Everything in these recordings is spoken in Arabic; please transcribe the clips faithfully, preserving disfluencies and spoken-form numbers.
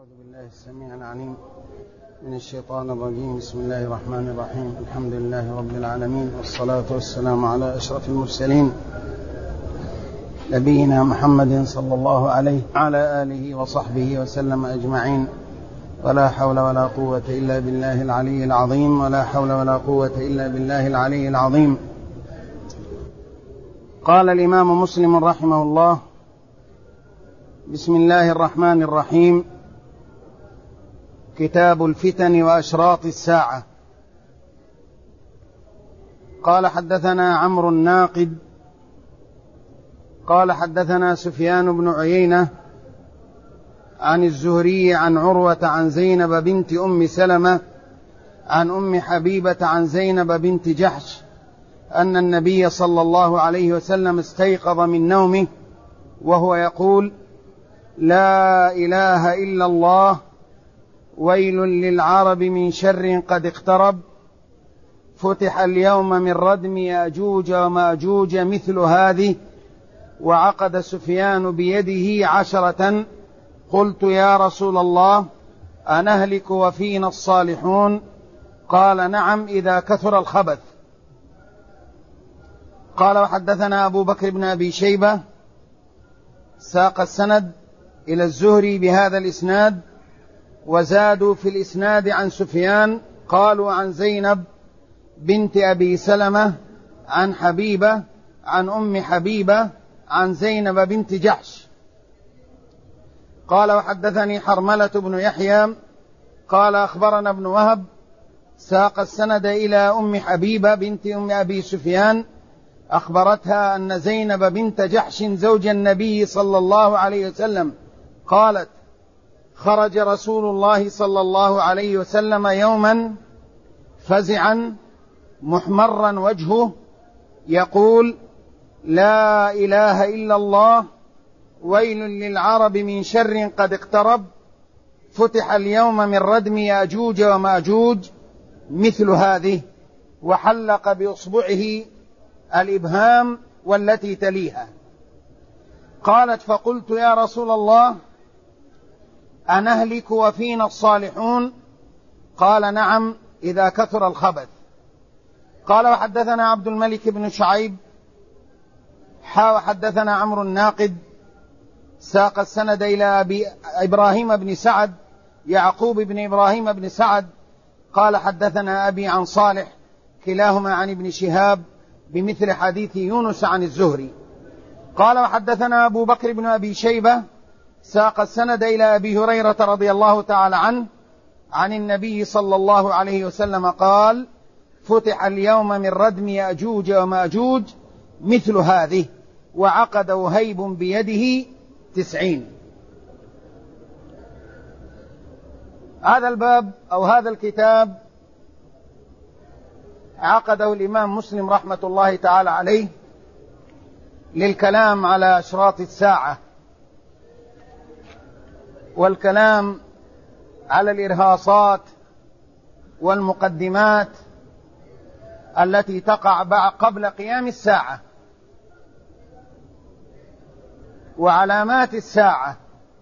أعوذ بالله السميع العليم من الشيطان الرجيم. بسم الله الرحمن الرحيم. الحمد لله رب العالمين، والصلاة والسلام على أشرف المرسلين نبينا محمد صلى الله عليه وعلى آله وصحبه وسلم أجمعين. ولا حول ولا قوة إلا بالله العلي العظيم ولا حول ولا قوة إلا بالله العلي العظيم. قال الإمام مسلم رحمه الله: بسم الله الرحمن الرحيم. كتاب الفتن وأشراط الساعة. قال: حدثنا عمرو الناقد قال: حدثنا سفيان بن عيينة عن الزهري عن عروة عن زينب بنت أم سلمة عن أم حبيبة عن زينب بنت جحش أن النبي صلى الله عليه وسلم استيقظ من نومه وهو يقول: لا إله إلا الله، ويل للعرب من شر قد اقترب، فتح اليوم من ردم يأجوج ومأجوج مثل هذه، وعقد سفيان بيده عشرة. قلت: يا رسول الله، أنهلك وفينا الصالحون؟ قال: نعم، إذا كثر الخبث. قال: وحدثنا أبو بكر بن أبي شيبة ساق السند إلى الزهري بهذا الإسناد، وزادوا في الإسناد عن سفيان قالوا: عن زينب بنت أبي سلمة عن حبيبة عن أم حبيبة عن زينب بنت جحش. قال: وحدثني حرملة بن يحيى قال: أخبرنا ابن وهب ساق السند إلى أم حبيبة بنت أم أبي سفيان أخبرتها أن زينب بنت جحش زوج النبي صلى الله عليه وسلم قالت: خرج رسول الله صلى الله عليه وسلم يوما فزعا محمرا وجهه يقول: لا إله إلا الله، ويل للعرب من شر قد اقترب، فتح اليوم من ردم يأجوج ومأجوج مثل هذه، وحلق بإصبعه الإبهام والتي تليها. قالت: فقلت: يا رسول الله، أنهلك وفينا الصالحون؟ قال: نعم، إذا كثر الخبث. قال: وحدثنا عبد الملك بن شعيب حا وحدثنا عمرو الناقد ساق السند إلى أبي إبراهيم بن سعد يعقوب بن إبراهيم بن سعد قال: حدثنا أبي عن صالح كلاهما عن ابن شهاب بمثل حديث يونس عن الزهري. قال: وحدثنا أبو بكر بن أبي شيبة ساق السند إلى أبي هريرة رضي الله تعالى عنه عن النبي صلى الله عليه وسلم قال: فتح اليوم من ردم يأجوج ومأجوج مثل هذه، وعقد وهيب بيده تسعين. هذا الباب أو هذا الكتاب عقده الإمام مسلم رحمة الله تعالى عليه للكلام على أشراط الساعة، والكلام على الإرهاصات والمقدمات التي تقع قبل قيام الساعة، وعلامات الساعة،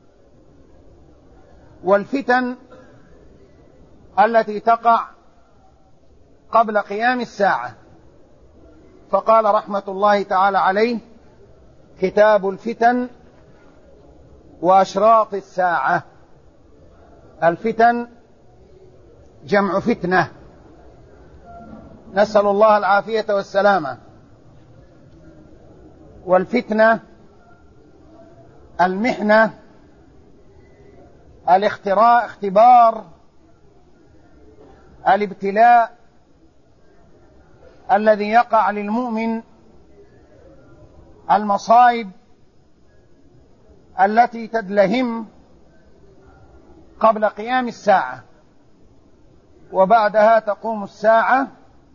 والفتن التي تقع قبل قيام الساعة. فقال رحمة الله تعالى عليه: كتاب الفتن وأشراط الساعة. الفتن جمع فتنة، نسأل الله العافية والسلامة. والفتنة المحنة، الاختراء، اختبار، الابتلاء الذي يقع للمؤمن، المصائب التي تدلهم قبل قيام الساعة، وبعدها تقوم الساعة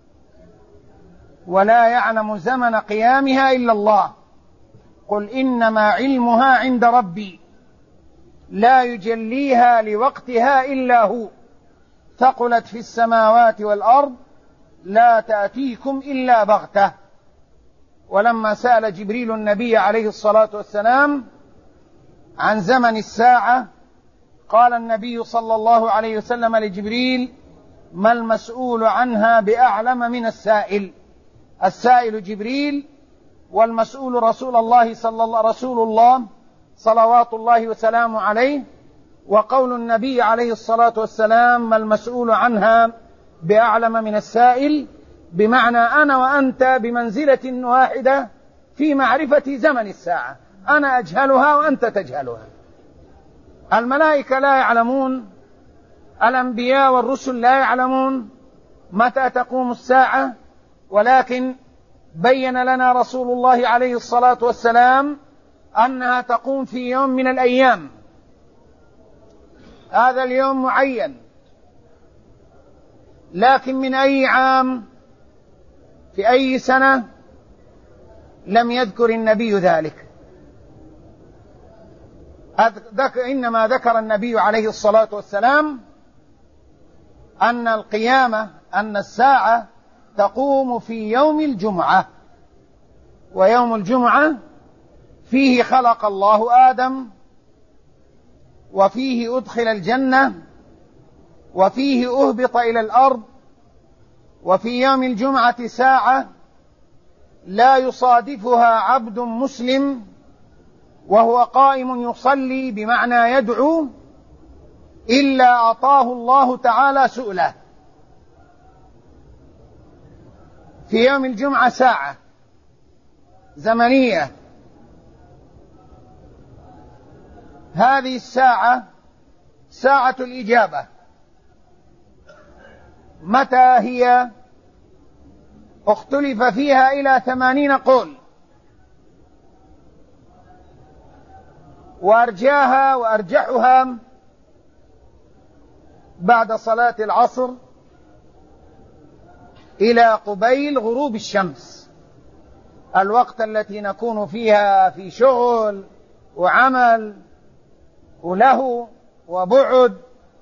ولا يعلم زمن قيامها إلا الله. قل إنما علمها عند ربي لا يجليها لوقتها إلا هو، ثقلت في السماوات والأرض لا تأتيكم إلا بغتة. ولما سأل جبريل النبي عليه الصلاة والسلام عن زمن الساعة قال النبي صلى الله عليه وسلم لجبريل: ما المسؤول عنها بأعلم من السائل. السائل جبريل والمسؤول رسول الله صلى الله رسول الله صلوات الله وسلامه عليه. وقول النبي عليه الصلاة والسلام: ما المسؤول عنها بأعلم من السائل، بمعنى أنا وأنت بمنزلة واحدة في معرفة زمن الساعة، أنا أجهلها وأنت تجهلها. الملائكة لا يعلمون، الأنبياء والرسل لا يعلمون متى تقوم الساعة، ولكن بين لنا رسول الله عليه الصلاة والسلام أنها تقوم في يوم من الأيام. هذا اليوم معين، لكن من أي عام في أي سنة لم يذكر النبي ذلك. إنما ذكر النبي عليه الصلاة والسلام أن القيامة أن الساعة تقوم في يوم الجمعة، ويوم الجمعة فيه خلق الله آدم، وفيه أدخل الجنة، وفيه أهبط إلى الأرض. وفي يوم الجمعة ساعة لا يصادفها عبد مسلم وهو قائم يصلي، بمعنى يدعو، إلا أعطاه الله تعالى سؤله. في يوم الجمعة ساعة زمنية، هذه الساعة ساعة الإجابة. متى هي؟ اختلف فيها إلى ثمانين قول، وأرجاها وأرجحها بعد صلاة العصر إلى قبيل غروب الشمس، الوقت التي نكون فيها في شغل وعمل وله وبعد.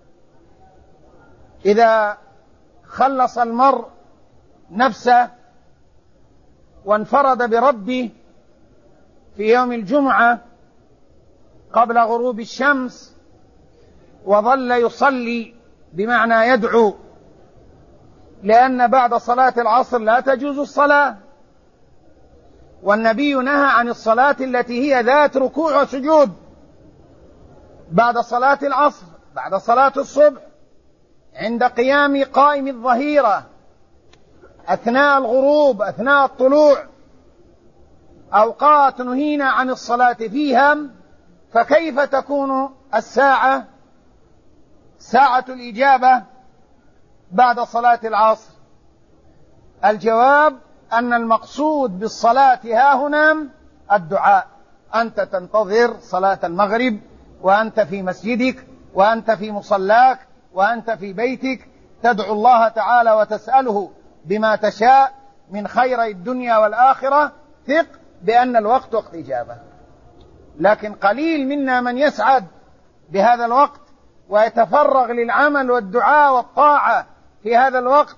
إذا خلص المرء نفسه وانفرد بربه في يوم الجمعة قبل غروب الشمس وظل يصلي، بمعنى يدعو، لأن بعد صلاة العصر لا تجوز الصلاة، والنبي نهى عن الصلاة التي هي ذات ركوع وسجود بعد صلاة العصر، بعد صلاة الصبح، عند قيام قائم الظهيرة، أثناء الغروب، أثناء الطلوع، أوقات نهينا عن الصلاة فيها. فكيف تكون الساعة ساعة الإجابة بعد صلاة العصر؟ الجواب أن المقصود بالصلاة هاهنا الدعاء. أنت تنتظر صلاة المغرب وأنت في مسجدك وأنت في مصلاك وأنت في بيتك، تدعو الله تعالى وتسأله بما تشاء من خير الدنيا والآخرة، ثق بأن الوقت وقت إجابة. لكن قليل منا من يسعد بهذا الوقت ويتفرغ للعمل والدعاء والطاعة في هذا الوقت.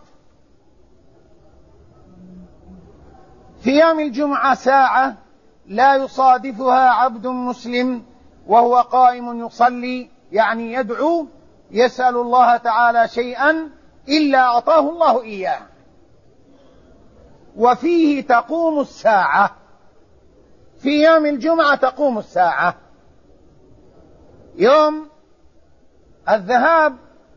في يوم الجمعة ساعة لا يصادفها عبد مسلم وهو قائم يصلي، يعني يدعو، يسأل الله تعالى شيئا إلا أعطاه الله إياه. وفيه تقوم الساعة، في يوم الجمعة تقوم الساعة. يوم الذهاب،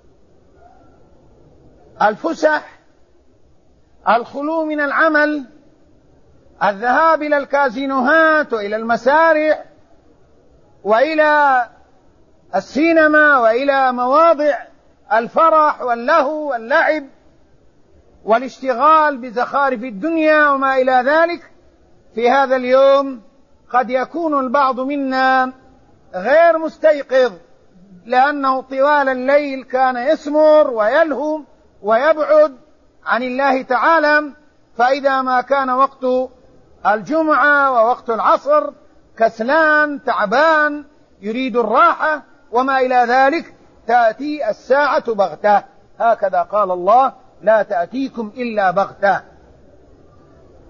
الفسح، الخلو من العمل، الذهاب إلى الكازينوهات وإلى المسارح وإلى السينما وإلى مواضع الفرح واللهو واللعب والاشتغال بزخارف الدنيا وما إلى ذلك. في هذا اليوم قد يكون البعض منا غير مستيقظ، لأنه طوال الليل كان يسمر ويلهو ويبعد عن الله تعالى، فإذا ما كان وقت الجمعة ووقت العصر كسلان تعبان يريد الراحة وما إلى ذلك، تأتي الساعة بغتة، هكذا قال الله: لا تأتيكم إلا بغتة.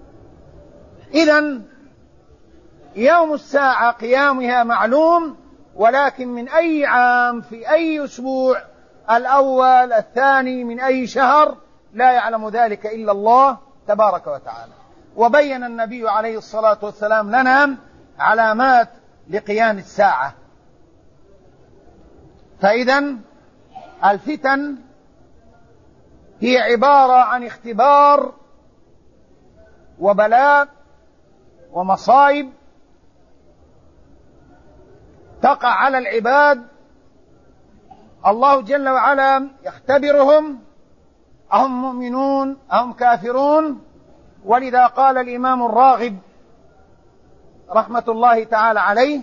إذن يوم الساعة قيامها معلوم، ولكن من أي عام في أي أسبوع الأول الثاني من أي شهر لا يعلم ذلك إلا الله تبارك وتعالى. وبين النبي عليه الصلاة والسلام لنا علامات لقيام الساعة. فإذن الفتن هي عبارة عن اختبار وبلاء ومصائب تقع على العباد، الله جل وعلا يختبرهم أهم مؤمنون أهم كافرون. ولذا قال الإمام الراغب رحمة الله تعالى عليه: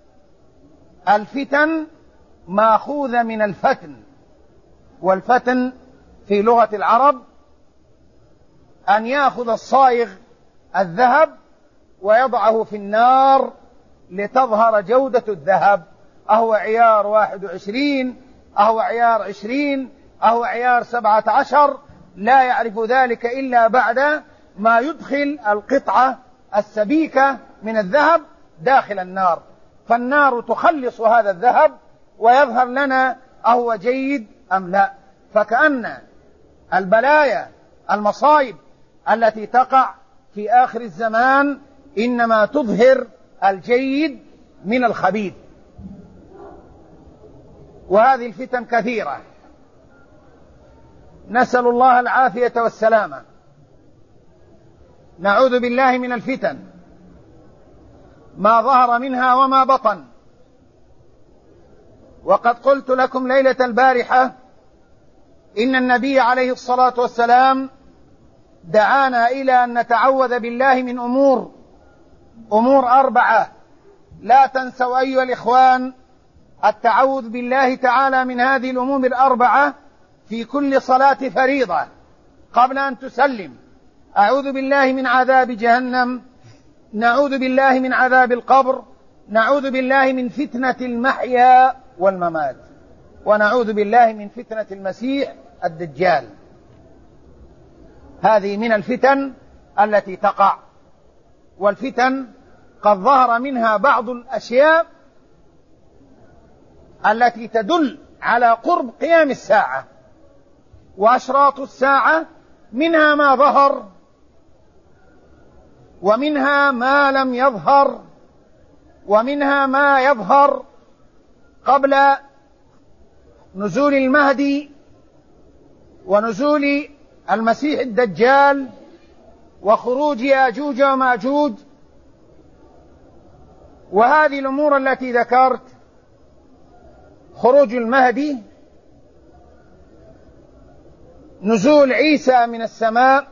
الفتن ماخوذة من الفتن، والفتن في لغة العرب أن يأخذ الصائغ الذهب ويضعه في النار لتظهر جودة الذهب، أهو عيار واحد وعشرين، أهو عيار عشرين، أهو عيار سبعة عشر، لا يعرف ذلك إلا بعد ما يدخل القطعة السبيكة من الذهب داخل النار، فالنار تخلص هذا الذهب ويظهر لنا أهو جيد أم لا. فكأن البلايا المصائب التي تقع في آخر الزمان إنما تظهر الجيد من الخبيث. وهذه الفتن كثيرة، نسأل الله العافية والسلامة. نعوذ بالله من الفتن ما ظهر منها وما بطن. وقد قلت لكم ليلة البارحة إن النبي عليه الصلاة والسلام دعانا إلى أن نتعوذ بالله من أمور أمور أربعة. لا تنسوا أيها الإخوان التعوذ بالله تعالى من هذه الأمور الأربعة في كل صلاة فريضة قبل أن تسلم. أعوذ بالله من عذاب جهنم، نعوذ بالله من عذاب القبر، نعوذ بالله من فتنة المحيا والممات، ونعوذ بالله من فتنة المسيح الدجال. هذه من الفتن التي تقع، والفتن قد ظهر منها بعض الأشياء التي تدل على قرب قيام الساعة وأشراط الساعة، منها ما ظهر ومنها ما لم يظهر ومنها ما يظهر قبل نزول المهدي ونزول المسيح الدجال وخروج ياجوج وماجوج. وهذه الأمور التي ذكرت: خروج المهدي، نزول عيسى من السماء،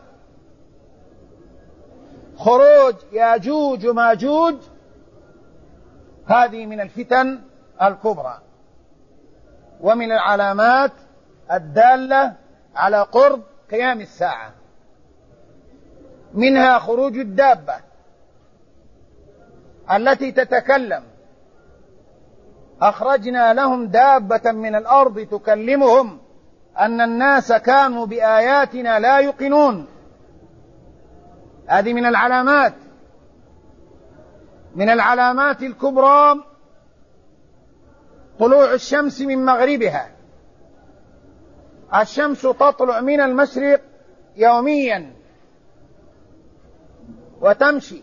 خروج ياجوج وماجوج، هذه من الفتن الكبرى ومن العلامات الدالة على قرب قيام الساعة. منها خروج الدابة التي تتكلم: أخرجنا لهم دابة من الأرض تكلمهم أن الناس كانوا بآياتنا لا يوقنون. هذه من العلامات من العلامات الكبرى طلوع الشمس من مغربها. الشمس تطلع من المشرق يوميا وتمشي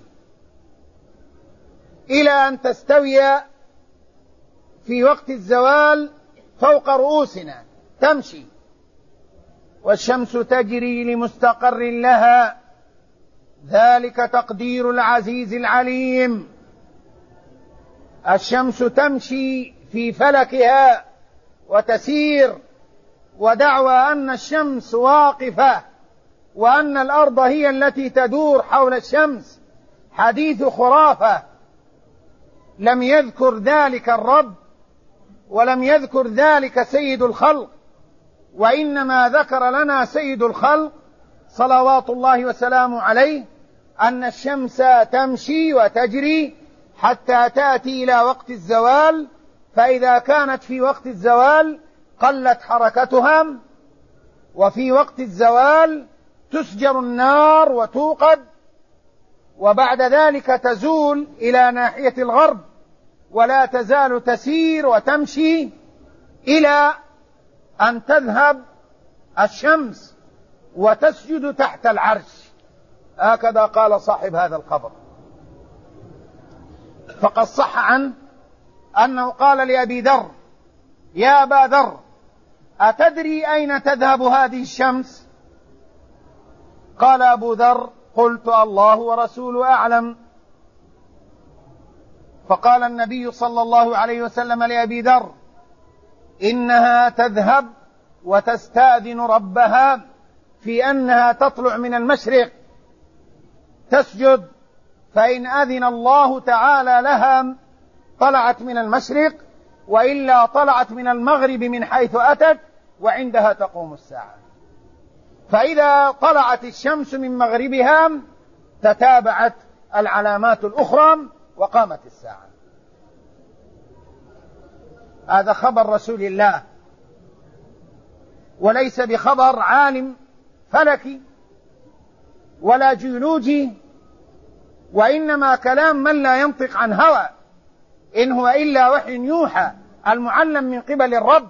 إلى أن تستوي في وقت الزوال فوق رؤوسنا، تمشي، والشمس تجري لمستقر لها، ذلك تقدير العزيز العليم. الشمس تمشي في فلكها وتسير، ودعوى أن الشمس واقفة وأن الأرض هي التي تدور حول الشمس حديث خرافة. لم يذكر ذلك الرب ولم يذكر ذلك سيد الخلق، وإنما ذكر لنا سيد الخلق صلوات الله وسلامه عليه أن الشمس تمشي وتجري حتى تأتي إلى وقت الزوال، فإذا كانت في وقت الزوال قلت حركتها، وفي وقت الزوال تسجر النار وتوقد، وبعد ذلك تزول إلى ناحية الغرب ولا تزال تسير وتمشي إلى أن تذهب الشمس وتسجد تحت العرش. هكذا قال صاحب هذا الخبر. فقد صح عنه أنه قال لأبي ذر: يا أبا ذر، أتدري أين تذهب هذه الشمس؟ قال أبو ذر: قلت الله ورسوله أعلم. فقال النبي صلى الله عليه وسلم لأبي ذر: إنها تذهب وتستأذن ربها في أنها تطلع من المشرق تسجد، فإن أذن الله تعالى لها طلعت من المشرق، وإلا طلعت من المغرب من حيث أتت، وعندها تقوم الساعة. فإذا طلعت الشمس من مغربها تتابعت العلامات الأخرى وقامت الساعة. هذا خبر رسول الله، وليس بخبر عالم فلكي ولا جيولوجي، وإنما كلام من لا ينطق عن هوى، إن هو إلا وحي يوحى المعلم من قبل الرب.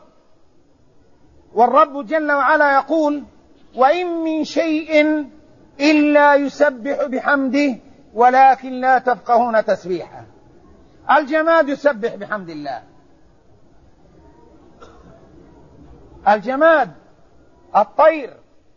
والرب جل وعلا يقول: وإن من شيء إلا يسبح بحمده ولكن لا تفقهون تسبيحه. الجماد يسبح بحمد الله، الجماد الطير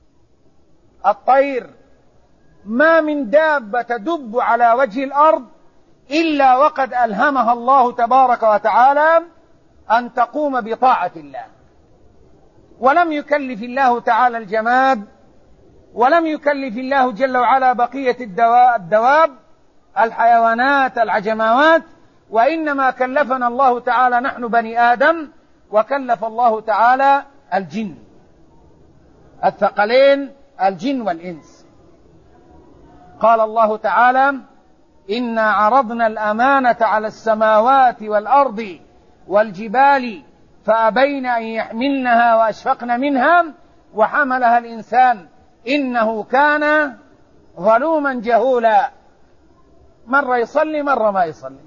الطير ما من دابة تدب على وجه الأرض إلا وقد ألهمها الله تبارك وتعالى أن تقوم بطاعة الله، ولم يكلف الله تعالى الجماد، ولم يكلف الله جل وعلا بقية الدواب الحيوانات العجماوات، وإنما كلفنا الله تعالى نحن بني آدم، وكلف الله تعالى الجن، الثقلين الجن والإنس. قال الله تعالى: إنا عرضنا الأمانة على السماوات والأرض والجبال فأبين أن يحملنها وأشفقن منها وحملها الإنسان إنه كان ظلوما جهولا. مرة يصلي مرة ما يصلي،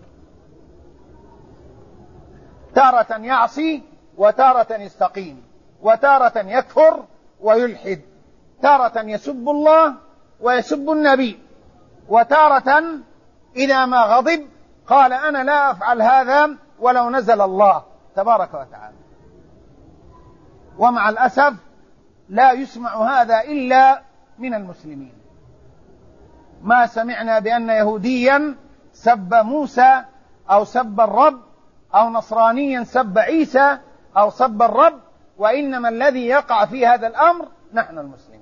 تارة يعصي وتارة يستقيم، وتارة يكفر ويلحد، تارة يسب الله ويسب النبي، وتارة إذا ما غضب قال: أنا لا أفعل هذا ولو نزل الله تبارك وتعالى. ومع الأسف لا يسمع هذا إلا من المسلمين. ما سمعنا بأن يهوديا سب موسى أو سب الرب، أو نصرانيا سب عيسى أو سب الرب، وإنما الذي يقع في هذا الأمر نحن المسلمين،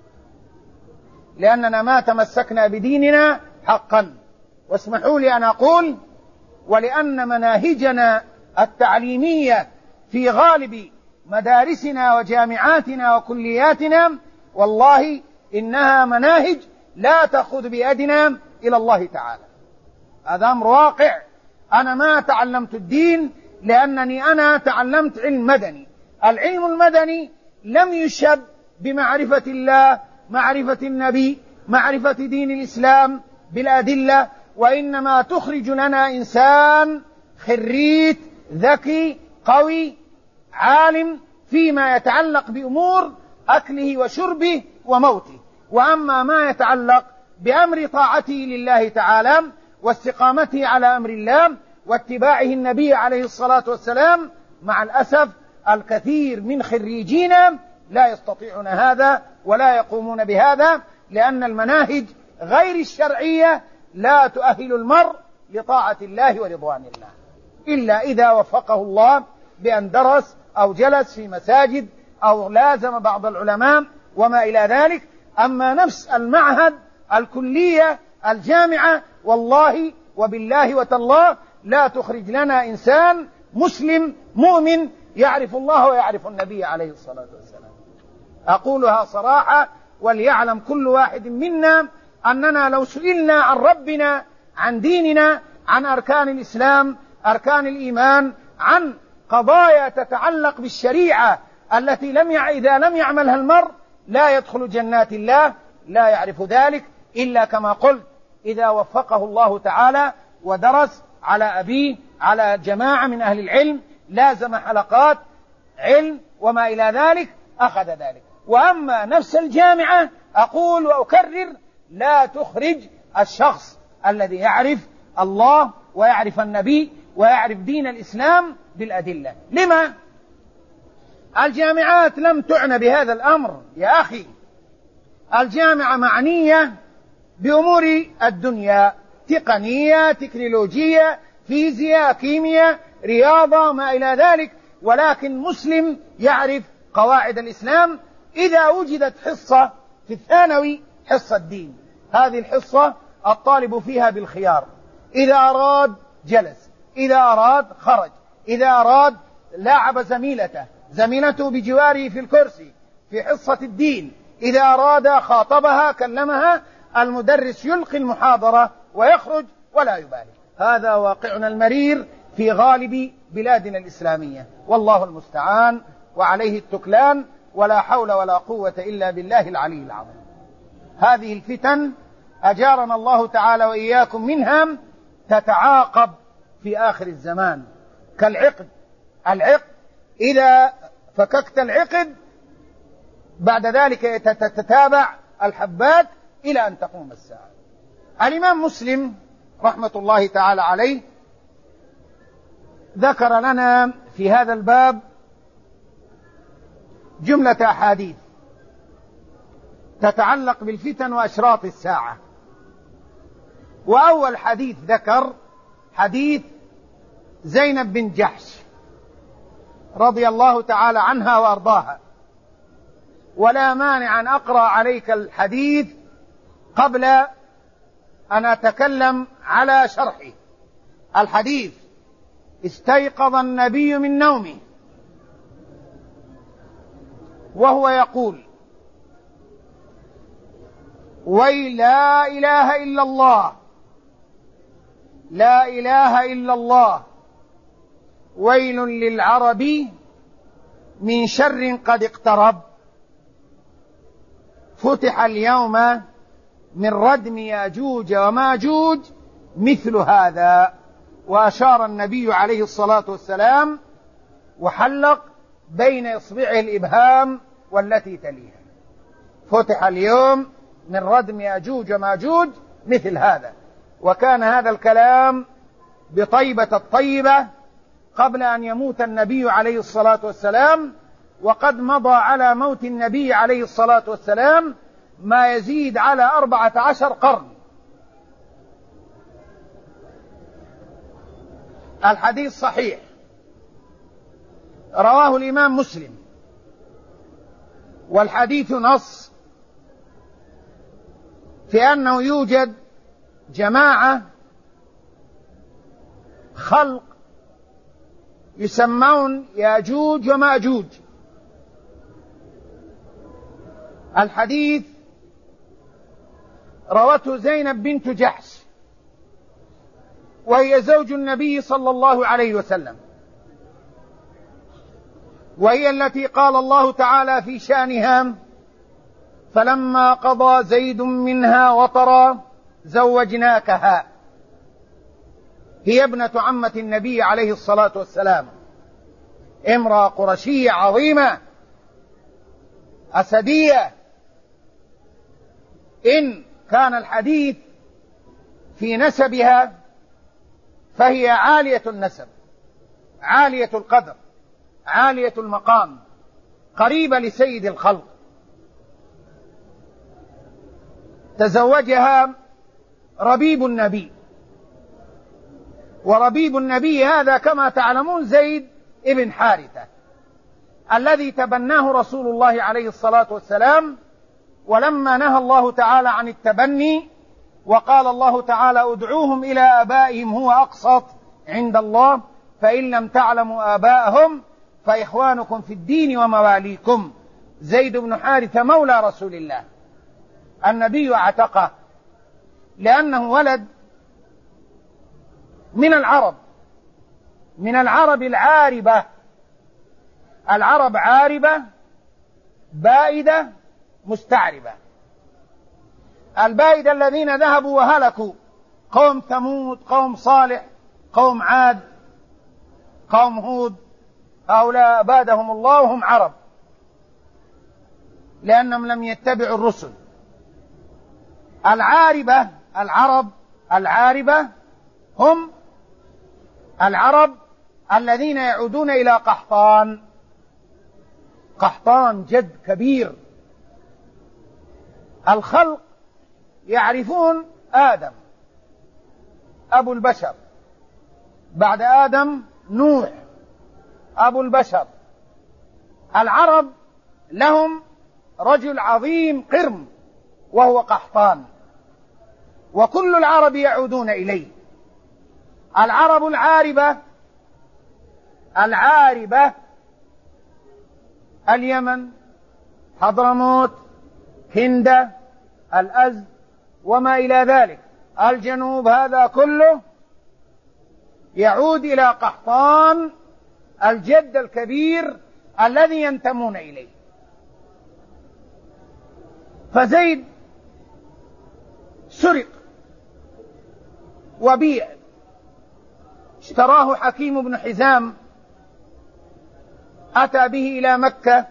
لأننا ما تمسكنا بديننا حقا. واسمحوا لي أن أقول: ولأن مناهجنا التعليمية في غالب مدارسنا وجامعاتنا وكلياتنا والله إنها مناهج لا تأخذ بيدنا إلى الله تعالى. هذا أمر واقع. أنا ما تعلمت الدين لأنني أنا تعلمت علم مدني. العلم المدني لم يشب بمعرفة الله، معرفة النبي، معرفة دين الإسلام بالأدلة، وإنما تخرج لنا إنسان خريت ذكي قوي عالم فيما يتعلق بأمور أكله وشربه وموته. وأما ما يتعلق بأمر طاعته لله تعالى واستقامته على أمر الله واتباعه النبي عليه الصلاة والسلام، مع الأسف الكثير من خريجينا لا يستطيعون هذا ولا يقومون بهذا، لأن المناهج غير الشرعية لا تؤهل المرء لطاعة الله ورضوان الله إلا إذا وفقه الله بأن درس أو جلس في مساجد أو لازم بعض العلماء وما إلى ذلك. أما نفس المعهد الكلية الجامعة والله وبالله وتالله لا تخرج لنا إنسان مسلم مؤمن يعرف الله ويعرف النبي عليه الصلاة والسلام. أقولها صراحة، وليعلم كل واحد منا أننا لو سئلنا عن ربنا، عن ديننا، عن أركان الإسلام، أركان الإيمان، عن قضايا تتعلق بالشريعة التي لم يع... إذا لم يعملها المرء لا يدخل جنات الله، لا يعرف ذلك إلا كما قلت إذا وفقه الله تعالى ودرس على أبيه، على جماعة من أهل العلم، لازم حلقات علم وما إلى ذلك، أخذ ذلك. وأما نفس الجامعة أقول وأكرر: لا تخرج الشخص الذي يعرف الله ويعرف النبي ويعرف دين الإسلام بالأدلة. لما؟ الجامعات لم تعنى بهذا الأمر يا أخي. الجامعة معنية بأمور الدنيا، تقنية، تكنولوجية، فيزياء، كيمياء، رياضة، ما إلى ذلك، ولكن مسلم يعرف قواعد الإسلام. إذا وجدت حصة في الثانوي، حصة دين، هذه الحصة الطالب فيها بالخيار، إذا أراد جلس، إذا أراد خرج، إذا أراد لاعب زميلته زميلته بجواره في الكرسي في حصة الدين، إذا أراد خاطبها كلمها. المدرس يلقي المحاضرة ويخرج ولا يبالي. هذا واقعنا المرير في غالب بلادنا الإسلامية، والله المستعان وعليه التكلان، ولا حول ولا قوة إلا بالله العلي العظيم. هذه الفتن أجارنا الله تعالى وإياكم منها تتعاقب في آخر الزمان كالعقد. العقد إذا فككت العقد بعد ذلك تتتابع الحبات إلى أن تقوم الساعة. الإمام مسلم رحمة الله تعالى عليه ذكر لنا في هذا الباب جملة أحاديث تتعلق بالفتن وأشراط الساعة. وأول حديث ذكر حديث زينب بن جحش رضي الله تعالى عنها وأرضاها، ولا مانع أن أقرأ عليك الحديث قبل أن أتكلم على شرحه. الحديث: استيقظ النبي من نومه وهو يقول: ويل لا إله إلا الله، لا إله إلا الله، ويل للعرب من شر قد اقترب، فتح اليوم من ردم ياجوج وماجوج مثل هذا. وأشار النبي عليه الصلاة والسلام وحلق بين إصبعه الإبهام والتي تليها: فتح اليوم من ردم ياجوج وماجوج مثل هذا. وكان هذا الكلام بطيبة الطيبة قبل أن يموت النبي عليه الصلاة والسلام، وقد مضى على موت النبي عليه الصلاة والسلام ما يزيد على أربعة عشر قرن. الحديث صحيح، رواه الإمام مسلم، والحديث نص في أنه يوجد جماعة خلق يسمون ياجوج وماجوج. الحديث روته زينب بنت جحش، وهي زوج النبي صلى الله عليه وسلم، وهي التي قال الله تعالى في شأنها: فلما قضى زيد منها وطرا زوجناكها. هي ابنة عمة النبي عليه الصلاة والسلام، امرأة قرشية عظيمة أسدية. إن كان الحديث في نسبها فهي عالية النسب، عالية القدر، عالية المقام، قريبة لسيد الخلق. تزوجها ربيب النبي، وربيب النبي هذا كما تعلمون زيد ابن حارثة الذي تبناه رسول الله عليه الصلاة والسلام. ولما نهى الله تعالى عن التبني وقال الله تعالى: ادعوهم إلى آبائهم هو أقسط عند الله، فإن لم تعلموا آباءهم فإخوانكم في الدين ومواليكم. زيد بن حارثة مولى رسول الله، النبي اعتقه لأنه ولد من العرب، من العرب العاربة. العرب عاربة بائدة مستعربة. البائدة الذين ذهبوا وهلكوا، قوم ثمود، قوم صالح، قوم عاد، قوم هود، هؤلاء أبادهم الله وهم عرب لأنهم لم يتبعوا الرسل. العاربة العرب العاربة هم العرب الذين يعودون إلى قحطان. قحطان جد كبير. الخلق يعرفون آدم أبو البشر، بعد آدم نوح أبو البشر. العرب لهم رجل عظيم قرم وهو قحطان، وكل العرب يعودون إليه. العرب العاربة العاربة اليمن، حضرموت، هندة، الأزد وما إلى ذلك، الجنوب، هذا كله يعود إلى قحطان الجد الكبير الذي ينتمون إليه. فزيد سرق وبيع، اشتراه حكيم بن حزام، أتى به إلى مكة،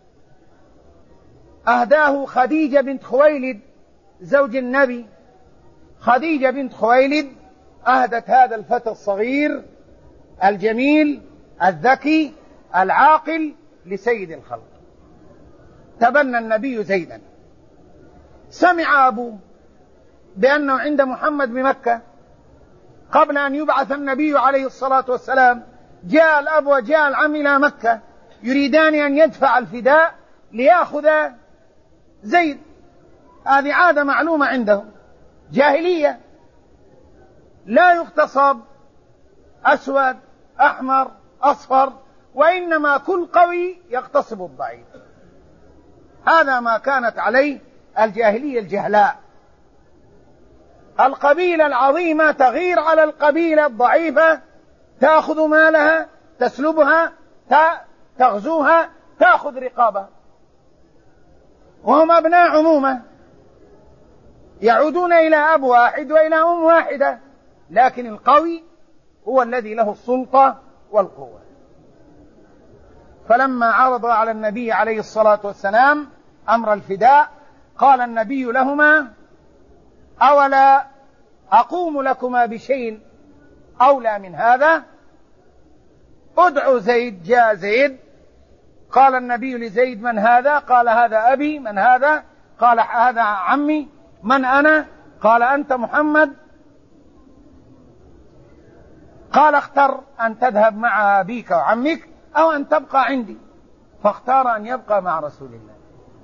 أهداه خديجة بنت خويلد زوج النبي. خديجة بنت خويلد أهدت هذا الفتى الصغير الجميل الذكي العاقل لسيد الخلق. تبنى النبي زيدا. سمع أبوه بأنه عند محمد بمكة قبل أن يبعث النبي عليه الصلاة والسلام. جاء الأب وجاء العم إلى مكة يريدان أن يدفع الفداء ليأخذ زيد. هذه عادة معلومة عندهم، جاهلية، لا يغتصب أسود أحمر أصفر، وإنما كل قوي يغتصب الضعيف. هذا ما كانت عليه الجاهلية الجهلاء. القبيلة العظيمة تغير على القبيلة الضعيفة، تأخذ مالها، تسلبها، تغزوها، تأخذ رقابها، وهم أبناء عمومة يعودون إلى أب واحد وإلى أم واحدة، لكن القوي هو الذي له السلطة والقوة. فلما عرض على النبي عليه الصلاة والسلام أمر الفداء قال النبي لهما: أولا أقوم لكما بشيء أولى من هذا؟ ادعوا زيد. جاء زيد، قال النبي لزيد: من هذا؟ قال: هذا أبي. من هذا؟ قال: هذا عمي. من أنا؟ قال: أنت محمد. قال: اختر أن تذهب مع أبيك وعمك أو أن تبقى عندي. فاختار أن يبقى مع رسول الله،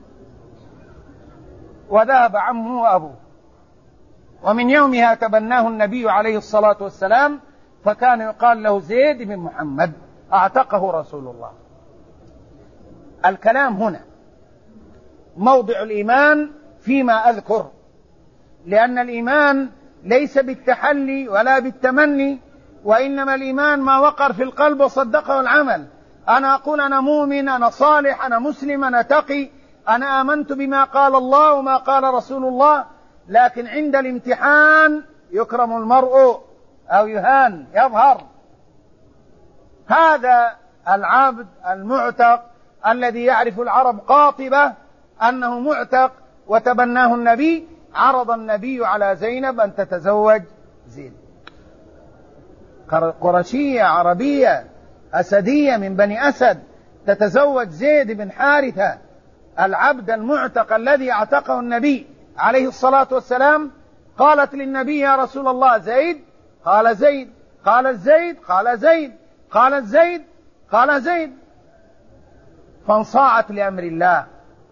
وذهب عمه وأبوه. ومن يومها تبناه النبي عليه الصلاة والسلام، فكان يقال له زيد بن محمد، أعتقه رسول الله. الكلام هنا موضع الإيمان فيما أذكر، لأن الإيمان ليس بالتحلي ولا بالتمني، وإنما الإيمان ما وقر في القلب وصدقه العمل. أنا أقول أنا مؤمن، أنا صالح، أنا مسلم، أنا تقي، أنا آمنت بما قال الله وما قال رسول الله، لكن عند الامتحان يكرم المرء أو يهان، يظهر. هذا العبد المعتق الذي يعرف العرب قاطبة أنه معتق وتبناه النبي، عرض النبي على زينب أن تتزوج زيد. قرشية عربية أسدية من بني أسد تتزوج زيد بن حارثة العبد المعتق الذي اعتقه النبي عليه الصلاة والسلام. قالت للنبي: يا رسول الله زيد؟ قال زيد. قال زيد؟ قال زيد. قال زيد؟ قال زيد. فانصاعت لأمر الله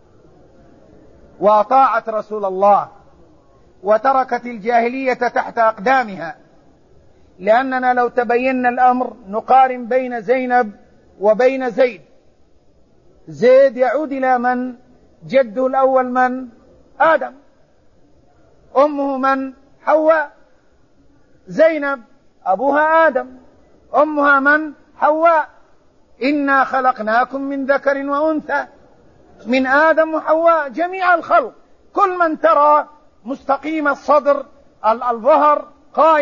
وأطاعت رسول الله وتركت الجاهلية تحت أقدامها، لأننا لو تبينا الأمر نقارن بين زينب وبين زيد. زيد يعود إلى من؟ جده الأول من؟ آدم. أمه من؟ حواء. زينب أبوها آدم، أمها من؟ حواء. إنا خلقناكم من ذكر وأنثى، من آدم وحواء، جميع الخلق، كل من ترى مستقيم الصدر الظهر قائم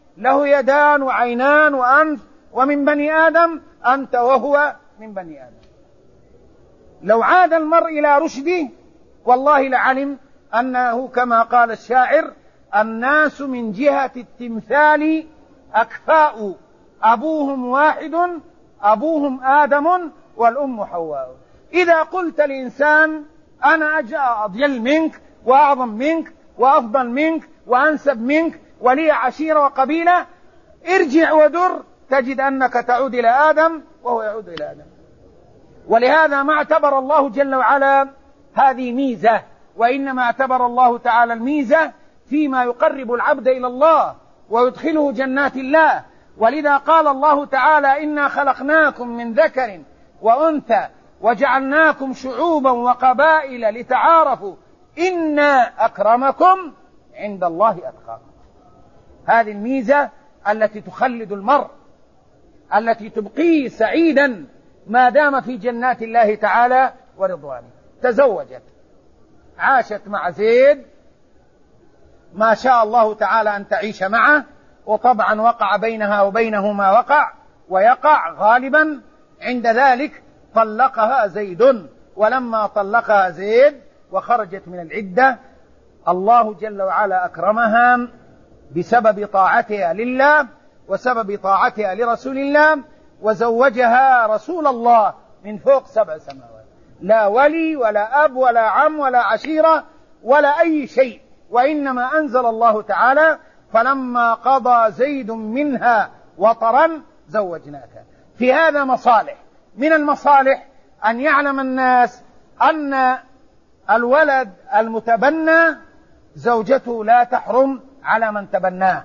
له يدان وعينان وأنف ومن بني آدم أنت وهو من بني آدم. لو عاد المرء إلى رشده والله لعلم أنه كما قال الشاعر: الناس من جهة التمثال أكفاء، أبوهم واحد أبوهم آدم والأم حواء. إذا قلت لإنسان أنا أجل منك وأعظم منك وأفضل منك وأنسب منك ولي عشيرة وقبيلة، ارجع ودر تجد أنك تعود إلى آدم وهو يعود إلى آدم. ولهذا ما اعتبر الله جل وعلا هذه ميزة، وإنما اعتبر الله تعالى الميزة فيما يقرب العبد إلى الله ويدخله جنات الله. ولذا قال الله تعالى: إنا خلقناكم من ذكر وأنثى وجعلناكم شعوبا وقبائل لتعارفوا إن أكرمكم عند الله أتقاكم. هذه الميزة التي تخلد المرء، التي تبقيه سعيدا ما دام في جنات الله تعالى ورضوانه. تزوجت، عاشت مع زيد ما شاء الله تعالى أن تعيش معه، وطبعا وقع بينها وبينه ما وقع ويقع غالبا. عند ذلك طلقها زيد، ولما طلقها زيد وخرجت من العدة الله جل وعلا أكرمها بسبب طاعتها لله وسبب طاعتها لرسول الله، وزوجها رسول الله من فوق سبع سماوات، لا ولي ولا أب ولا عم ولا عشيرة ولا أي شيء، وإنما أنزل الله تعالى: فلما قضى زيد منها وطرا زوجناك. في هذا مصالح. من المصالح أن يعلم الناس أن الولد المتبنى زوجته لا تحرم على من تبناه.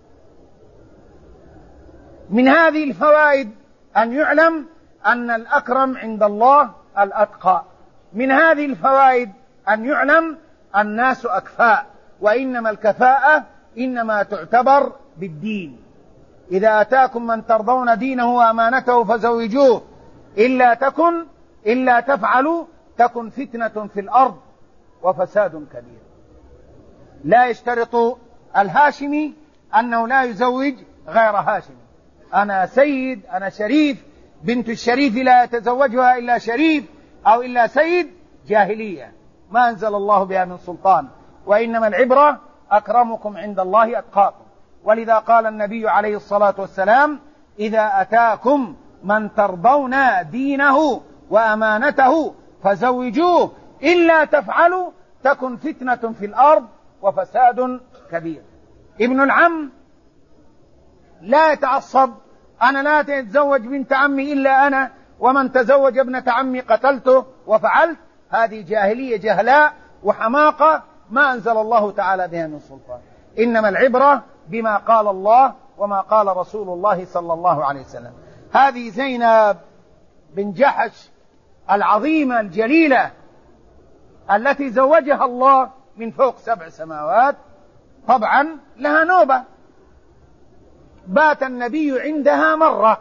من هذه الفوائد أن يعلم أن الأكرم عند الله الأتقى. من هذه الفوائد أن يعلم الناس أكفاء، وإنما الكفاءة إنما تعتبر بالدين. إذا أتاكم من ترضون دينه وأمانته فزوجوه، إلا تكن إلا تفعلوا تكن فتنة في الأرض وفساد كبير. لا يشترط الهاشمي أنه لا يزوج غير هاشمي. أنا سيد، أنا شريف، بنت الشريف لا يتزوجها إلا شريف أو إلا سيد، جاهلية ما أنزل الله بها من سلطان. وإنما العبرة أكرمكم عند الله أتقاكم. ولذا قال النبي عليه الصلاة والسلام: إذا أتاكم من ترضون دينه وأمانته فزوجوه، إلا تفعلوا تكن فتنة في الأرض وفساد كبير. ابن العم لا يتعصب: أنا لا أتزوج بنت عمي إلا أنا، ومن تزوج ابنة عمي قتلته وفعلت. هذه جاهلية جهلاء وحماقة ما أنزل الله تعالى بها من سلطان. إنما العبرة بما قال الله وما قال رسول الله صلى الله عليه وسلم. هذه زينب بن جحش العظيمة الجليلة التي زوجها الله من فوق سبع سماوات، طبعا لها نوبة. بات النبي عندها مرة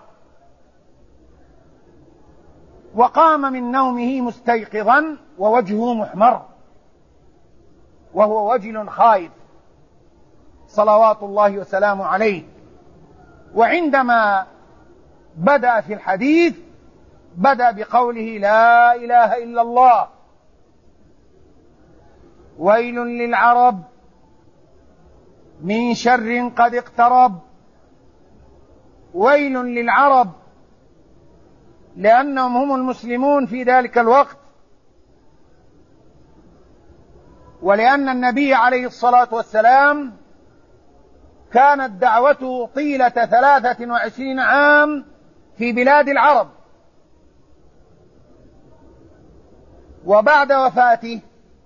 وقام من نومه مستيقظا ووجهه محمر وهو وجل خائف صلوات الله وسلامه عليه. وعندما بدأ في الحديث بدأ بقوله: لا إله إلا الله، ويل للعرب من شر قد اقترب. ويل للعرب لأنهم هم المسلمون في ذلك الوقت، ولأن النبي عليه الصلاة والسلام كانت دعوته طيلة ثلاثة وعشرين عام في بلاد العرب، وبعد وفاته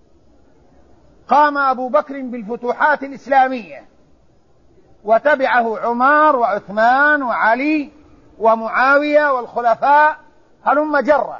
قام أبو بكر بالفتوحات الإسلامية، وتبعه عمر وعثمان وعلي ومعاوية والخلفاء هلم جرة.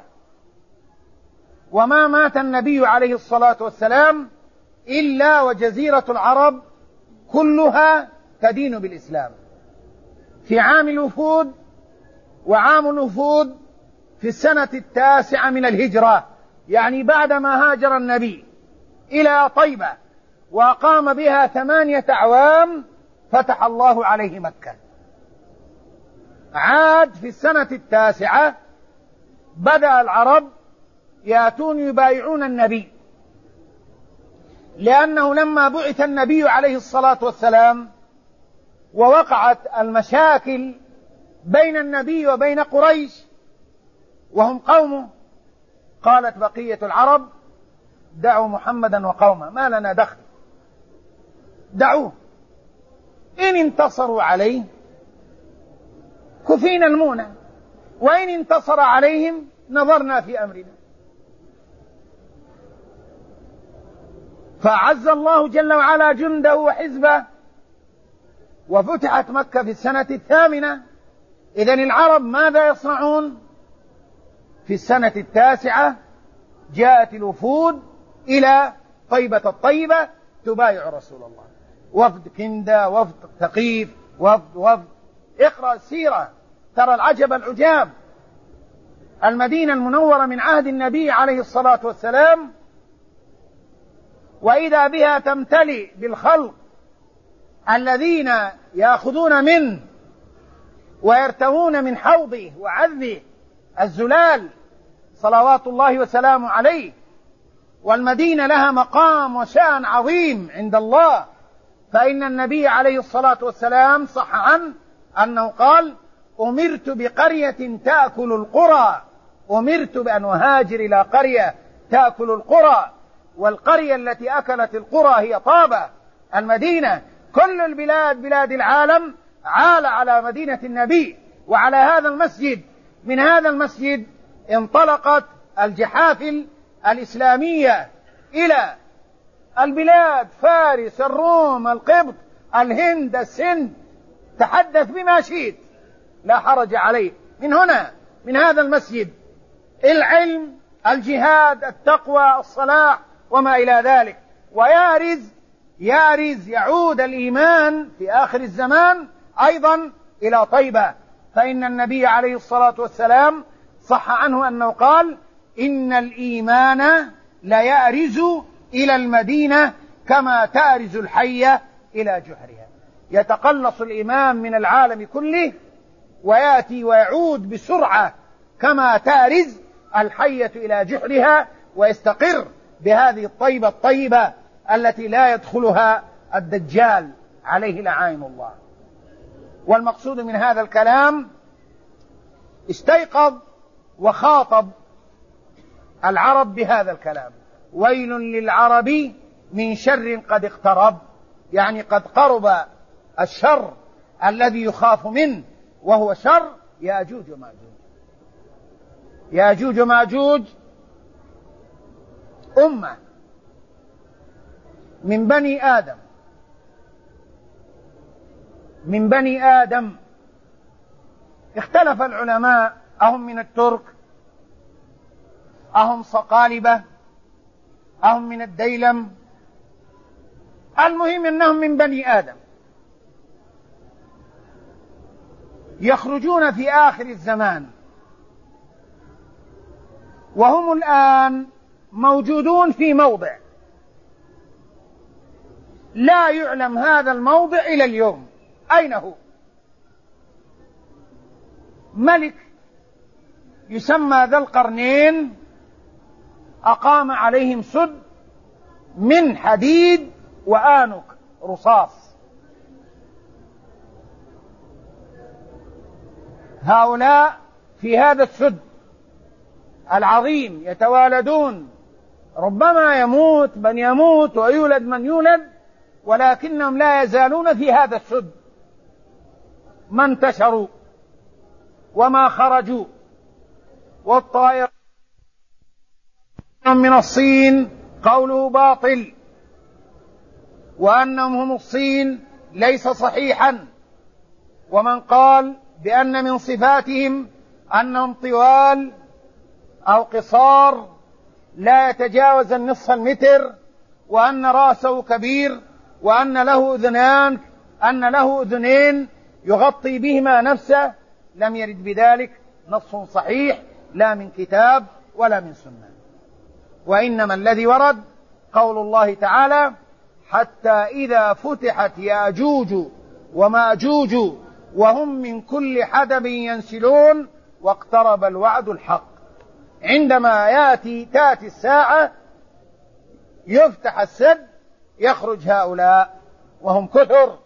وما مات النبي عليه الصلاة والسلام إلا وجزيرة العرب كلها تدين بالإسلام. في عام الوفود، وعام الوفود في السنة التاسعة من الهجرة، يعني بعدما هاجر النبي إلى طيبة وقام بها ثمانية أعوام، فتح الله عليه مكة. عاد في السنة التاسعة بدأ العرب يأتون يبايعون النبي، لأنه لما بعث النبي عليه الصلاة والسلام ووقعت المشاكل بين النبي وبين قريش وهم قومه، قالت بقية العرب: دعوا محمدا وقومه، ما لنا دخل، دعوه، إن انتصروا عليه كفينا المونة، وإن انتصر عليهم نظرنا في أمرنا. فعز الله جل وعلا جنده وحزبه، وفتحت مكة في السنة الثامنة. إذن العرب ماذا يصنعون؟ في السنة التاسعة جاءت الوفود إلى طيبة الطيبة تبايع رسول الله، وفد كندة، وفد ثقيف، وفد وفد اقرأ السيرة ترى العجب العجاب. المدينة المنورة من عهد النبي عليه الصلاة والسلام، وإذا بها تمتلئ بالخلق الذين يأخذون منه ويرتوون من حوضه وعذبه الزلال صلوات الله وسلامه عليه. والمدينة لها مقام وشأن عظيم عند الله، فإن النبي عليه الصلاة والسلام صح عنه أنه قال: أمرت بقرية تأكل القرى، أمرت بأن أهاجر إلى قرية تأكل القرى. والقرية التي أكلت القرى هي طابة المدينة. كل البلاد بلاد العالم عال على مدينة النبي وعلى هذا المسجد. من هذا المسجد انطلقت الجحافل الإسلامية إلى البلاد: فارس، الروم، القبط، الهند، السند، تحدث بما شئت لا حرج عليه. من هنا من هذا المسجد العلم، الجهاد، التقوى، الصلاح وما إلى ذلك. ويارز يارز يعود الإيمان في آخر الزمان أيضا إلى طيبة، فإن النبي عليه الصلاة والسلام صح عنه أنه قال: إن الإيمان ليأرز إلى المدينة كما تأرز الحية إلى جحرها. يتقلص الإيمان من العالم كله ويأتي ويعود بسرعة كما تأرز الحية إلى جحرها، ويستقر بهذه الطيبة الطيبة التي لا يدخلها الدجال عليه لعائن الله. والمقصود من هذا الكلام: استيقظ وخاطب العرب بهذا الكلام: ويل للعرب من شر قد اقترب، يعني قد قرب الشر الذي يخاف منه، وهو شر يأجوج ومأجوج. يأجوج ومأجوج أمة من بني آدم من بني آدم اختلف العلماء: أهم من الترك؟ أهم صقالبة؟ أهم من الديلم؟ المهم أنهم من بني آدم، يخرجون في آخر الزمان، وهم الآن موجودون في موضع لا يعلم هذا الموضع إلى اليوم أين هو. ملك يسمى ذا القرنين أقام عليهم سد من حديد وآنك رصاص. هؤلاء في هذا السد العظيم يتوالدون، ربما يموت من يموت ويولد من يولد، ولكنهم لا يزالون في هذا السد. ما انتشروا وما خرجوا. والطائر من الصين قوله باطل، وأنهم هم الصين ليس صحيحا. ومن قال بأن من صفاتهم أنهم طوال أو قصار لا يتجاوز النصف المتر، وأن رأسه كبير، وأن له أذنان أن له أذنين يغطي بهما نفسه، لم يرد بذلك نص صحيح لا من كتاب ولا من سنة. وإنما الذي ورد قول الله تعالى: حتى إذا فتحت يأجوج ومأجوج وهم من كل حدب ينسلون واقترب الوعد الحق. عندما يأتي تأتي الساعة يفتح السد يخرج هؤلاء وهم كثر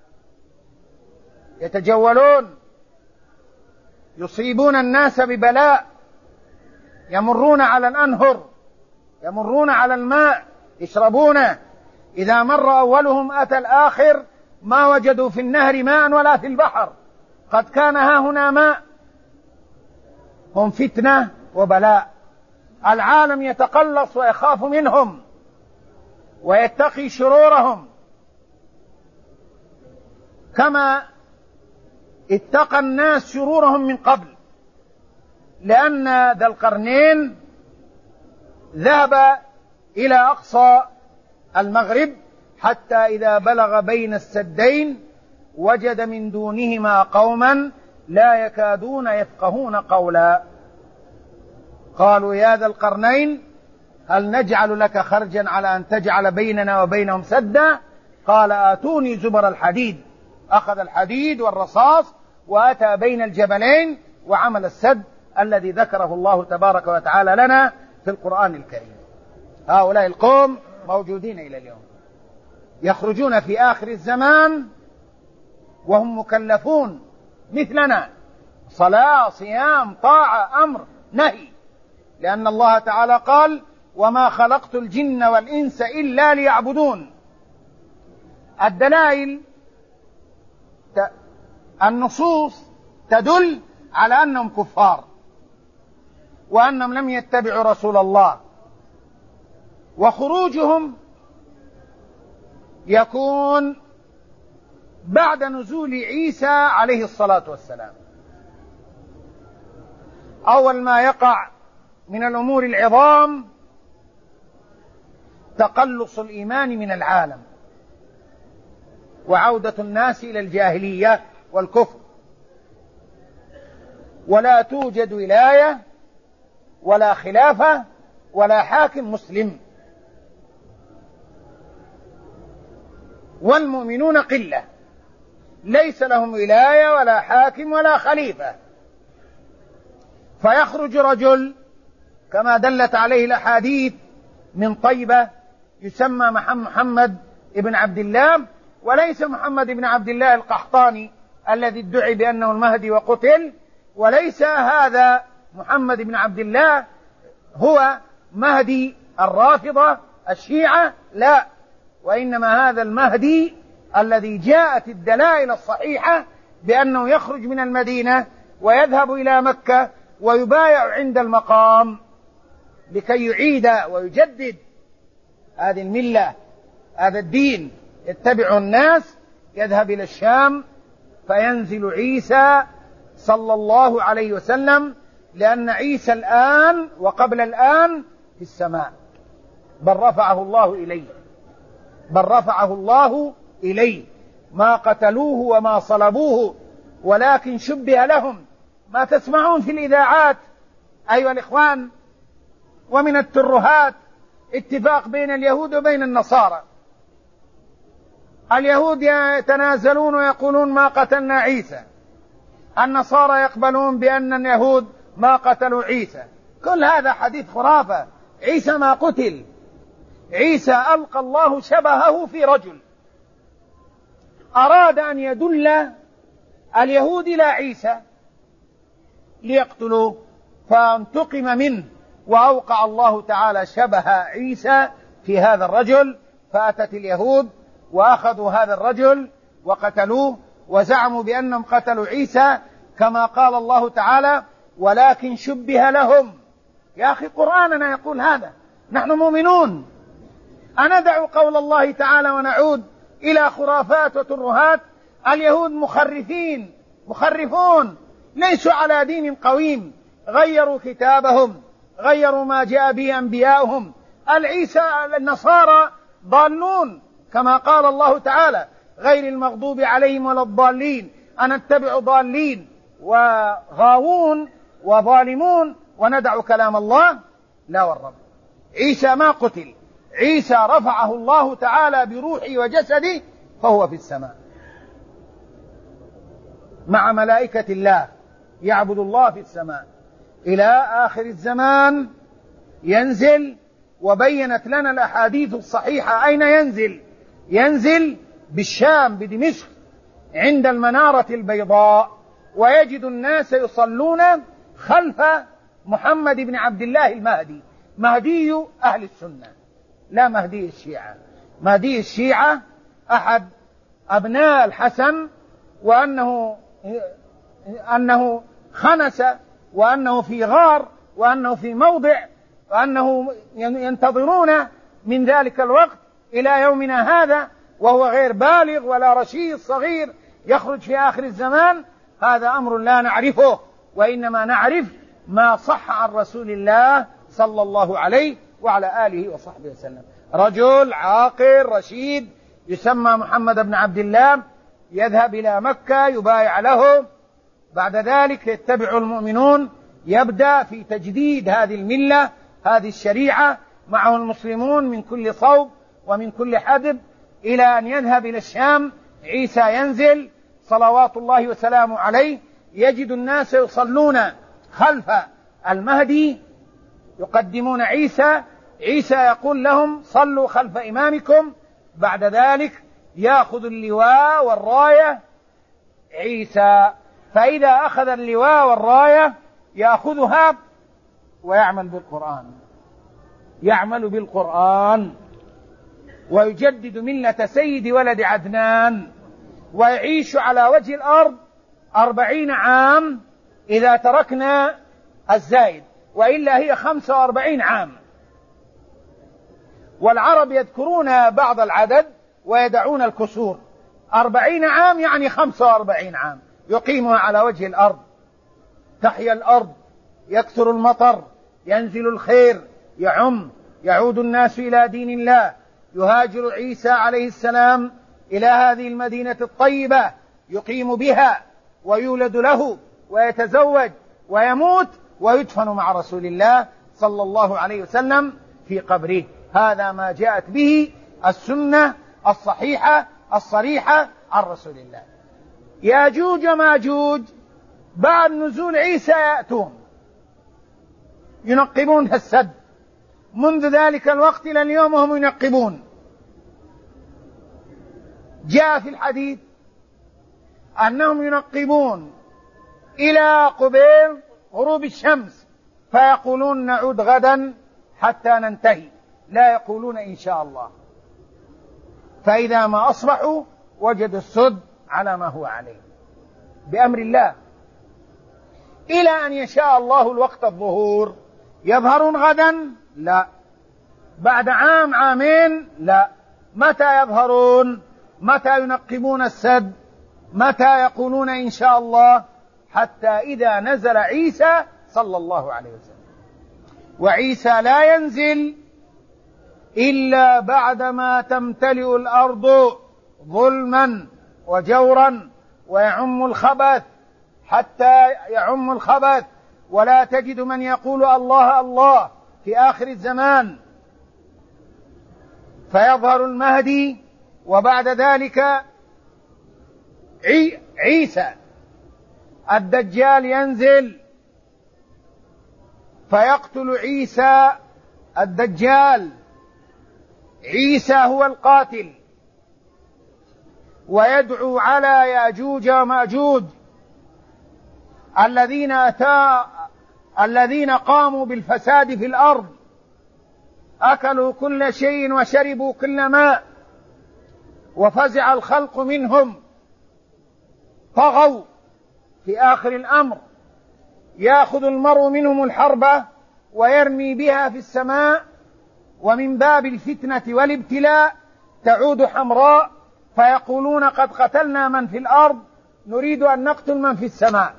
يتجولون يصيبون الناس ببلاء، يمرون على الأنهر، يمرون على الماء يشربونه، إذا مر أولهم أتى الآخر ما وجدوا في النهر ماء ولا في البحر، قد كان ها هنا ماء. هم فتنة وبلاء، العالم يتقلص ويخاف منهم ويتقي شرورهم كما اتقى الناس شرورهم من قبل، لأن ذا القرنين ذهب إلى أقصى المغرب حتى إذا بلغ بين السدين وجد من دونهما قوما لا يكادون يفقهون قولا. قالوا يا ذا القرنين هل نجعل لك خرجا على أن تجعل بيننا وبينهم سدا؟ قال آتوني زبر الحديد. أخذ الحديد والرصاص وأتى بين الجبلين وعمل السد الذي ذكره الله تبارك وتعالى لنا في القرآن الكريم. هؤلاء القوم موجودين إلى اليوم، يخرجون في آخر الزمان وهم مكلفون مثلنا، صلاة صيام طاعة أمر نهي، لأن الله تعالى قال وما خلقت الجن والإنس إلا ليعبدون. الدلائل النصوص تدل على أنهم كفار وأنهم لم يتبعوا رسول الله، وخروجهم يكون بعد نزول عيسى عليه الصلاة والسلام. أول ما يقع من الأمور العظام تقلص الإيمان من العالم وعودة الناس إلى الجاهلية والكفر، ولا توجد ولاية ولا خلافة ولا حاكم مسلم، والمؤمنون قلة ليس لهم ولاية ولا حاكم ولا خليفة. فيخرج رجل كما دلت عليه الأحاديث من طيبة يسمى محمد ابن عبد الله، وليس محمد بن عبد الله القحطاني الذي ادعي بأنه المهدي وقتل، وليس هذا محمد بن عبد الله هو مهدي الرافضة الشيعة، لا، وإنما هذا المهدي الذي جاءت الدلائل الصحيحة بأنه يخرج من المدينة ويذهب إلى مكة ويبايع عند المقام لكي يعيد ويجدد هذه الملة، هذا الدين. يتبع الناس، يذهب إلى الشام فينزل عيسى صلى الله عليه وسلم، لأن عيسى الآن وقبل الآن في السماء، بل رفعه الله إليه، بل رفعه الله إليه، ما قتلوه وما صلبوه ولكن شبه لهم. ما تسمعون في الإذاعات أيها الإخوان ومن الترهات اتفاق بين اليهود وبين النصارى، اليهود يتنازلون ويقولون ما قتلنا عيسى، النصارى يقبلون بأن اليهود ما قتلوا عيسى. كل هذا حديث خرافة. عيسى ما قتل، عيسى ألقى الله شبهه في رجل أراد أن يدل اليهود إلى عيسى ليقتلوه فانتقم منه، وأوقع الله تعالى شبه عيسى في هذا الرجل، فأتت اليهود وأخذوا هذا الرجل وقتلوه وزعموا بأنهم قتلوا عيسى كما قال الله تعالى ولكن شبه لهم. يا أخي قرآننا يقول هذا، نحن مؤمنون. أندع قول الله تعالى ونعود إلى خرافات وترهات؟ اليهود مخرفين مخرفون، ليسوا على دين قويم، غيروا كتابهم، غيروا ما جاء به أنبياؤهم. العيسى النصارى ضالون كما قال الله تعالى غير المغضوب عليهم ولا الضالين، أن اتبع ضالين وغاوون وظالمون وندع كلام الله؟ لا والرب. عيسى ما قتل، عيسى رفعه الله تعالى بروحه وجسده فهو في السماء. مع ملائكة الله يعبد الله في السماء إلى آخر الزمان ينزل. وبينت لنا الأحاديث الصحيحة أين ينزل. ينزل بالشام بدمشق عند المنارة البيضاء، ويجد الناس يصلون خلف محمد بن عبد الله المهدي، مهدي أهل السنة لا مهدي الشيعة. مهدي الشيعة أحد أبناء الحسن، وأنه أنه خنس، وأنه في غار، وأنه في موضع، وأنه ينتظرون من ذلك الوقت إلى يومنا هذا وهو غير بالغ ولا رشيد صغير يخرج في آخر الزمان. هذا أمر لا نعرفه، وإنما نعرف ما صح عن رسول الله صلى الله عليه وعلى آله وصحبه وسلم. رجل عاقل رشيد يسمى محمد بن عبد الله يذهب إلى مكة يبايع له، بعد ذلك يتبع المؤمنون، يبدأ في تجديد هذه الملة هذه الشريعة، معه المسلمون من كل صوب ومن كل حدب، إلى أن يذهب إلى الشام. عيسى ينزل صلوات الله وسلامه عليه، يجد الناس يصلون خلف المهدي يقدمون عيسى. عيسى يقول لهم صلوا خلف إمامكم. بعد ذلك يأخذ اللواء والراية عيسى، فإذا أخذ اللواء والراية يأخذها ويعمل بالقرآن، يعمل بالقرآن ويجدد ملة سيد ولد عدنان، ويعيش على وجه الأرض أربعين عام إذا تركنا الزايد، وإلا هي خمسة وأربعين عام. والعرب يذكرون بعض العدد ويدعون الكسور. أربعين عام يعني خمسة وأربعين عام يقيمها على وجه الأرض. تحيا الأرض، يكثر المطر، ينزل الخير، يعم، يعود الناس إلى دين الله. يهاجر عيسى عليه السلام إلى هذه المدينة الطيبة، يقيم بها ويولد له ويتزوج ويموت ويدفن مع رسول الله صلى الله عليه وسلم في قبره. هذا ما جاءت به السنة الصحيحة الصريحة عن رسول الله. ياجوج وماجوج بعد نزول عيسى يأتون ينقبون السد، منذ ذلك الوقت إلى اليوم هم ينقبون. جاء في الحديث أنهم ينقبون إلى قبيل غروب الشمس، فيقولون نعود غدا حتى ننتهي، لا يقولون إن شاء الله. فإذا ما أصبحوا وجدوا السد على ما هو عليه بأمر الله، إلى أن يشاء الله الوقت الظهور. يظهرون غدا؟ لا. بعد عام عامين؟ لا. متى يظهرون؟ متى ينقبون السد؟ متى يقولون إن شاء الله؟ حتى إذا نزل عيسى صلى الله عليه وسلم. وعيسى لا ينزل إلا بعدما تمتلئ الأرض ظلما وجورا ويعم الخبث، حتى يعم الخبث ولا تجد من يقول الله الله في آخر الزمان. فيظهر المهدي، وبعد ذلك عيسى. الدجال ينزل فيقتل عيسى الدجال. عيسى هو القاتل، ويدعو على ياجوج وماجوج الذين أتى الذين قاموا بالفساد في الأرض، أكلوا كل شيء وشربوا كل ماء، وفزع الخلق منهم، طغوا في آخر الأمر. يأخذ المرء منهم الحربة ويرمي بها في السماء، ومن باب الفتنة والابتلاء تعود حمراء، فيقولون قد قتلنا من في الأرض نريد أن نقتل من في السماء.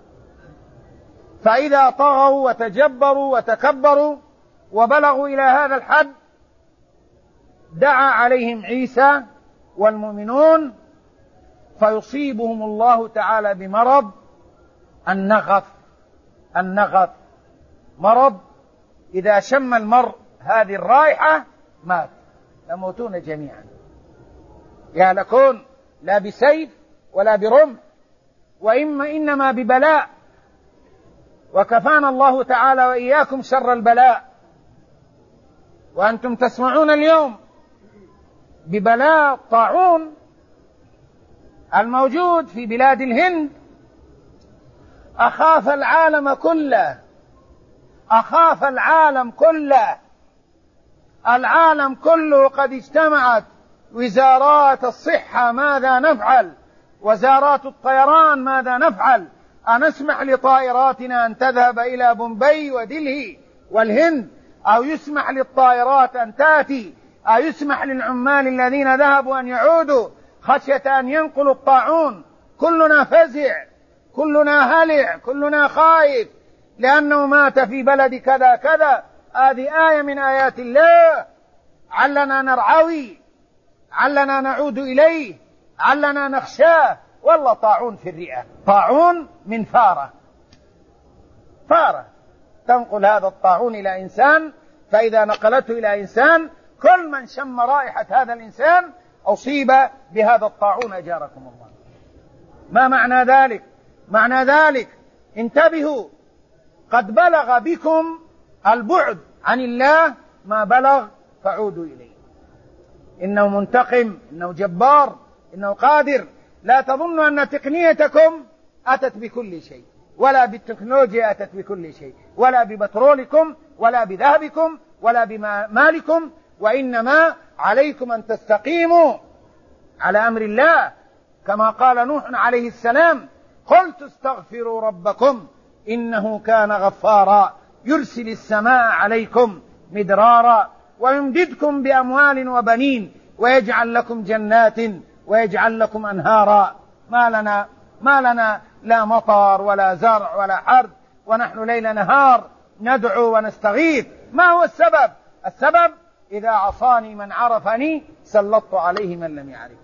فإذا طغوا وتجبروا وتكبروا وبلغوا إلى هذا الحد دعا عليهم عيسى والمؤمنون، فيصيبهم الله تعالى بمرض النغف. النغف مرض إذا شم المرء هذه الرائحة مات، يموتون جميعا، يهلكون لا بسيف ولا برمح وإما إنما ببلاء، وكفانا الله تعالى وإياكم شر البلاء. وأنتم تسمعون اليوم ببلاء الطاعون الموجود في بلاد الهند، أخاف العالم كله، أخاف العالم كله، العالم كله قد اجتمعت وزارات الصحة ماذا نفعل، وزارات الطيران ماذا نفعل، أنسمح لطائراتنا أن تذهب إلى بومبي ودلهي والهند، أو يسمح للطائرات أن تأتي، أو يسمح للعمال الذين ذهبوا أن يعودوا خشية أن ينقلوا الطاعون. كلنا فزع، كلنا هلع، كلنا خائف لأنه مات في بلد كذا كذا. هذه آية من آيات الله، علنا نرعوي، علنا نعود إليه، علنا نخشاه. والله طاعون في الرئة، طاعون من فارة، فارة تنقل هذا الطاعون إلى إنسان، فإذا نقلته إلى إنسان كل من شم رائحة هذا الإنسان أصيب بهذا الطاعون أجاركم الله. ما معنى ذلك؟ معنى ذلك انتبهوا، قد بلغ بكم البعد عن الله ما بلغ، فعودوا إليه. إنه منتقم، إنه جبار، إنه قادر. لا تظنوا أن تقنيتكم أتت بكل شيء، ولا بالتكنولوجيا أتت بكل شيء، ولا ببترولكم، ولا بذهبكم، ولا بمالكم، وإنما عليكم أن تستقيموا على أمر الله، كما قال نوح عليه السلام: قلت استغفروا ربكم إنه كان غفارا يرسل السماء عليكم مدرارا ويمددكم بأموال وبنين ويجعل لكم جنات ويجعل لكم أنهارا. ما لنا ما لنا لا مطر ولا زرع ولا حرث، ونحن ليل نهار ندعو ونستغيث. ما هو السبب؟ السبب إذا عصاني من عرفني سلطت عليه من لم يعرف.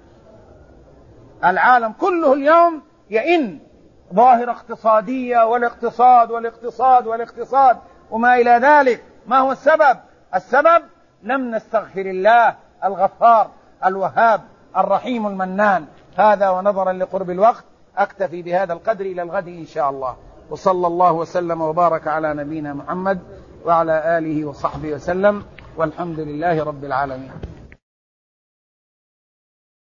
العالم كله اليوم يئن، ظاهرة اقتصادية، والاقتصاد والاقتصاد والاقتصاد وما إلى ذلك. ما هو السبب؟ السبب لم نستغفر الله الغفار الوهاب الرحيم المنان. هذا ونظرا لقرب الوقت أكتفي بهذا القدر إلى الغد إن شاء الله، وصلى الله وسلم وبارك على نبينا محمد وعلى آله وصحبه وسلم، والحمد لله رب العالمين.